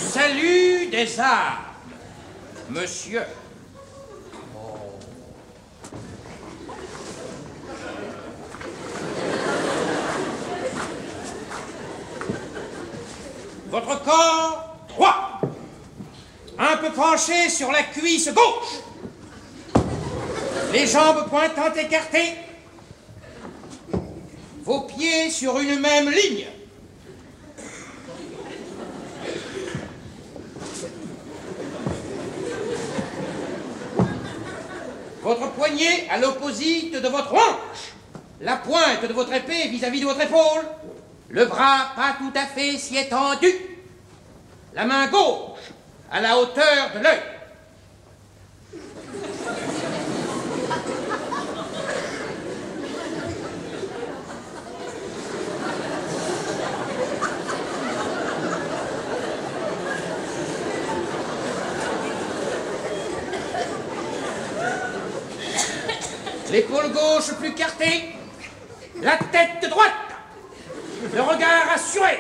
salut des armes, monsieur. Votre corps droit, un peu penché sur la cuisse gauche, les jambes pointantes écartées, vos pieds sur une même ligne. Votre poignet à l'opposite de votre hanche, la pointe de votre épée vis-à-vis de votre épaule, le bras pas tout à fait si étendu, la main gauche à la hauteur de l'œil. L'épaule gauche plus cartée, la tête droite, le regard assuré.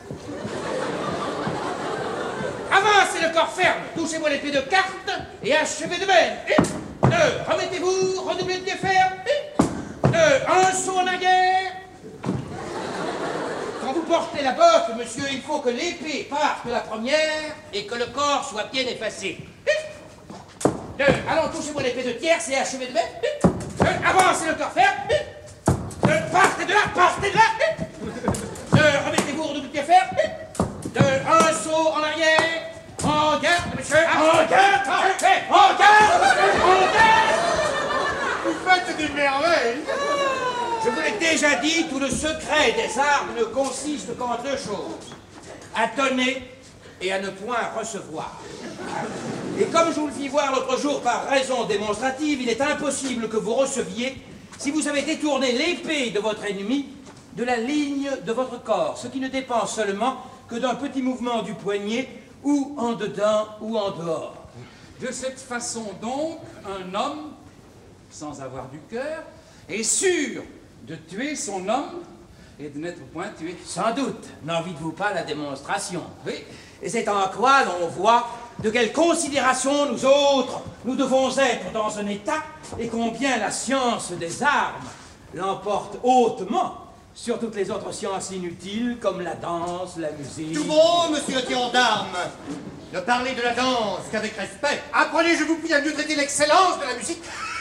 Avancez le corps ferme, touchez-moi l'épée de carte et achevez de même. 1, 2, remettez-vous, redoublez de pied ferme. 1, 2, un saut en arrière. Quand vous portez la botte, monsieur, il faut que l'épée parte de la première et que le corps soit bien effacé. 2, allons, touchez-moi l'épée de tierce et achevez de même. Avancez le corps ferme. Partez de là, partez de là. Remettez-vous, redoublez de pied ferme. 2, un saut en arrière. En garde, monsieur. En garde. En garde. En garde. Vous faites des merveilles. Je vous l'ai déjà dit, tout le secret des armes ne consiste qu'en 2 choses. À donner et à ne point recevoir. Et comme je vous le fis voir l'autre jour par raison démonstrative, il est impossible que vous receviez si vous avez détourné l'épée de votre ennemi de la ligne de votre corps, ce qui ne dépend seulement que d'un petit mouvement du poignet, ou en dedans ou en dehors. De cette façon donc, un homme, sans avoir du cœur, est sûr de tuer son homme et de n'être point tué. Sans doute, n'envie-vous pas la démonstration? Oui. Et c'est en quoi l'on voit de quelle considération nous autres, nous devons être dans un état et combien la science des armes l'emporte hautement sur toutes les autres sciences inutiles comme la danse, la musique. Tout bon, monsieur le tireur d'armes. Ne parlez de la danse qu'avec respect. Apprenez, je vous prie, à mieux traiter l'excellence de la musique.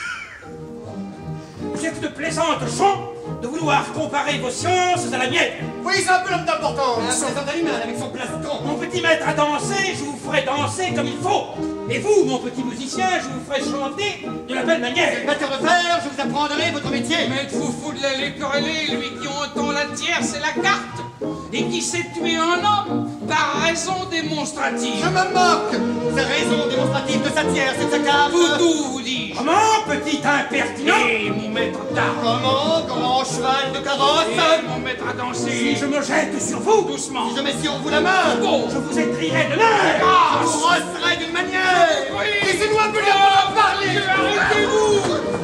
Vous êtes de plaisantes gens de vouloir comparer vos sciences à la mienne. Oui, c'est un peu l'homme d'importance. Un présent animal avec son plastron. Mon petit maître à danser, je vous ferai danser comme il faut. Et vous, mon petit musicien, je vous ferai chanter de la belle manière. Batteur de fer, je vous apprendrai votre métier. Mais êtes-vous fou de l'aller quereller, lui qui entend la tierce et la carte, et qui sait tuer un homme par raison démonstrative? Je me moque. C'est raison démonstrative de sa tierce et de sa carte. Tout vous dis-je. Comment, petit impertinent? Et mon maître d'armes. Comment, grand cheval de carrosse? Et mon maître à danser. Si je me jette sur vous, Doucement. Si je mets sur vous la main, Bon. je vous étrillerai de l'air. je vous rosserai d'une manière. Oui. Laissez-nous un peu de parler. Arrêtez-vous.